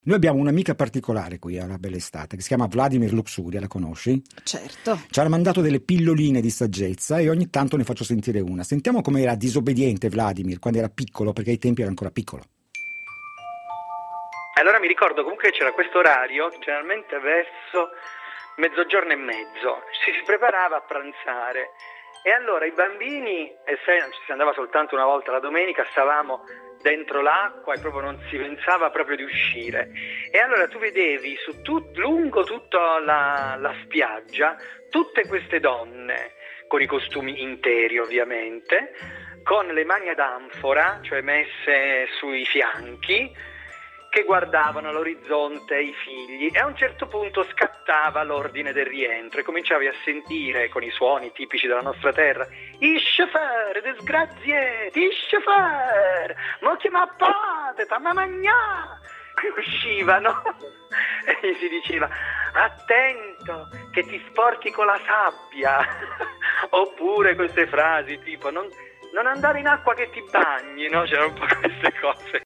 Noi abbiamo un'amica particolare qui alla Bella Estate che si chiama Vladimir Luxuria, la conosci? Certo. Ci ha mandato delle pilloline di saggezza e ogni tanto ne faccio sentire una. Sentiamo come era disobbediente Vladimir quando era piccolo, perché ai tempi era ancora piccolo. Allora mi ricordo comunque c'era questo orario, generalmente verso mezzogiorno e mezzo, si preparava a pranzare e allora i bambini, e sai, non ci si andava soltanto una volta la domenica, stavamo dentro l'acqua e proprio non si pensava proprio di uscire. E allora tu vedevi lungo tutta la spiaggia tutte queste donne, con i costumi interi ovviamente, con le mani ad anfora, cioè messe sui fianchi, che guardavano all'orizzonte i figli, e a un certo punto scattava l'ordine del rientro e cominciavi a sentire con i suoni tipici della nostra terra: isce fer, disgraziati, isce fer, mo che m'appate, tamma magnà. Uscivano e gli si diceva: attento che ti sporchi con la sabbia. Oppure queste frasi tipo non andare in acqua che ti bagni, no? C'erano un po' queste cose.